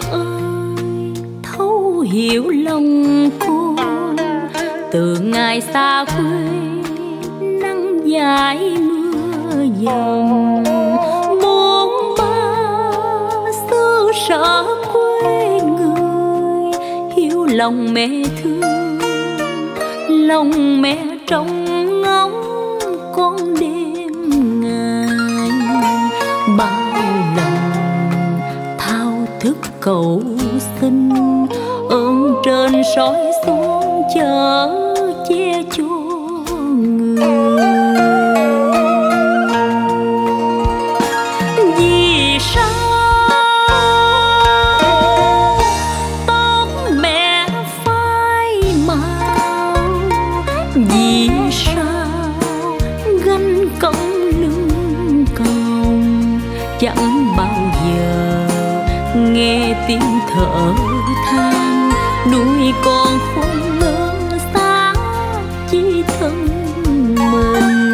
ơi thấu hiểu lòng con. Từ ngày xa quê nắng dài mưa dầm, bốn ba xứ sở quê người, hiểu lòng mẹ thương, lòng mẹ trông ngóng con đêm ngày. Bao lần thao thức cầu xin, ơn trên soi xuống chở che cho người. Vì sao tóc mẹ phai màu, vì sao gánh cống lưng còng, chẳng bao giờ nghe tiếng thở than nuôi con khôn lớn xa chỉ thân mình.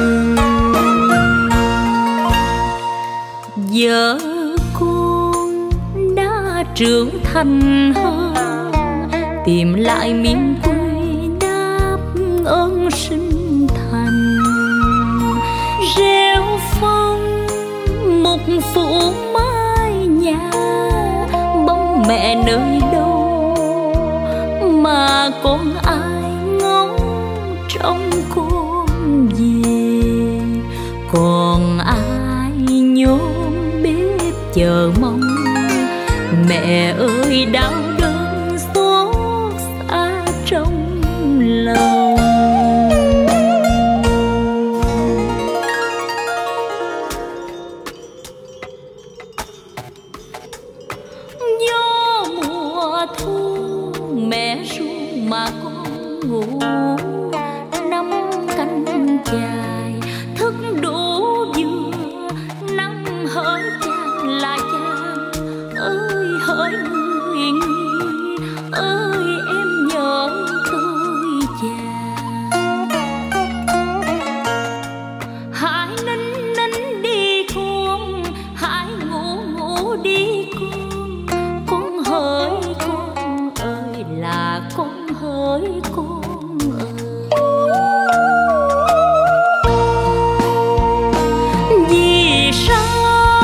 Giờ con đã trưởng thành hơn, tìm lại miền quê đáp ơn sinh thành. Rêu phong một phủ mái nhà, bóng mẹ nơi đâu mà con ai ngóng trông con về. Còn ai nhôm bếp chờ mong, mẹ ơi đau đớn xót xa trong lòng. Gió mùa thu mẹ ru mà con ngủ, năm canh dài thức đủ vừa, năm hỡi chàng là chàng ơi hỡi người người ơi em nhớ tôi chàng. Hãy nín nín đi con, hãy ngủ ngủ đi con hỡi con ơi là con hỡi con ơi. Vì sao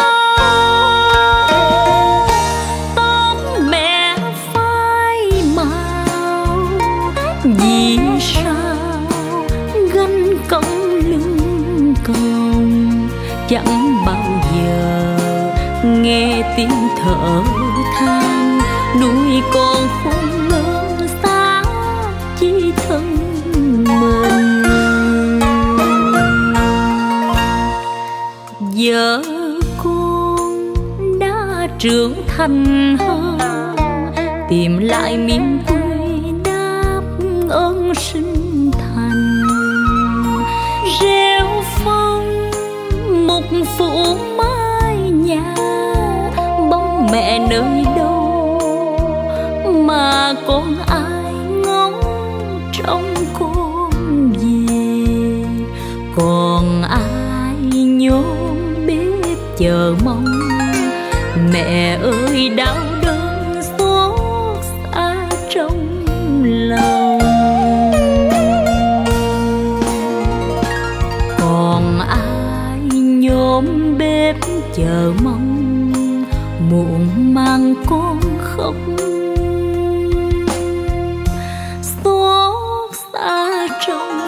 tóc mẹ phai màu, vì sao gánh cống lưng còng, chẳng bao giờ nghe tiếng thở than nuôi con khôn lớn xa chỉ thân mình. Giờ con đã trưởng thành hơn, tìm lại miền quê đáp ơn sinh thành. Rêu phong một phủ mái nhà, bóng mẹ nơi đâu mà con ai ngóng trông con về. Còn ai nhôm bếp chờ mong, mẹ ơi đau đớn xót xa trong lòng. Còn ai nhôm bếp chờ mong, muộn mang con khóc xót xa trong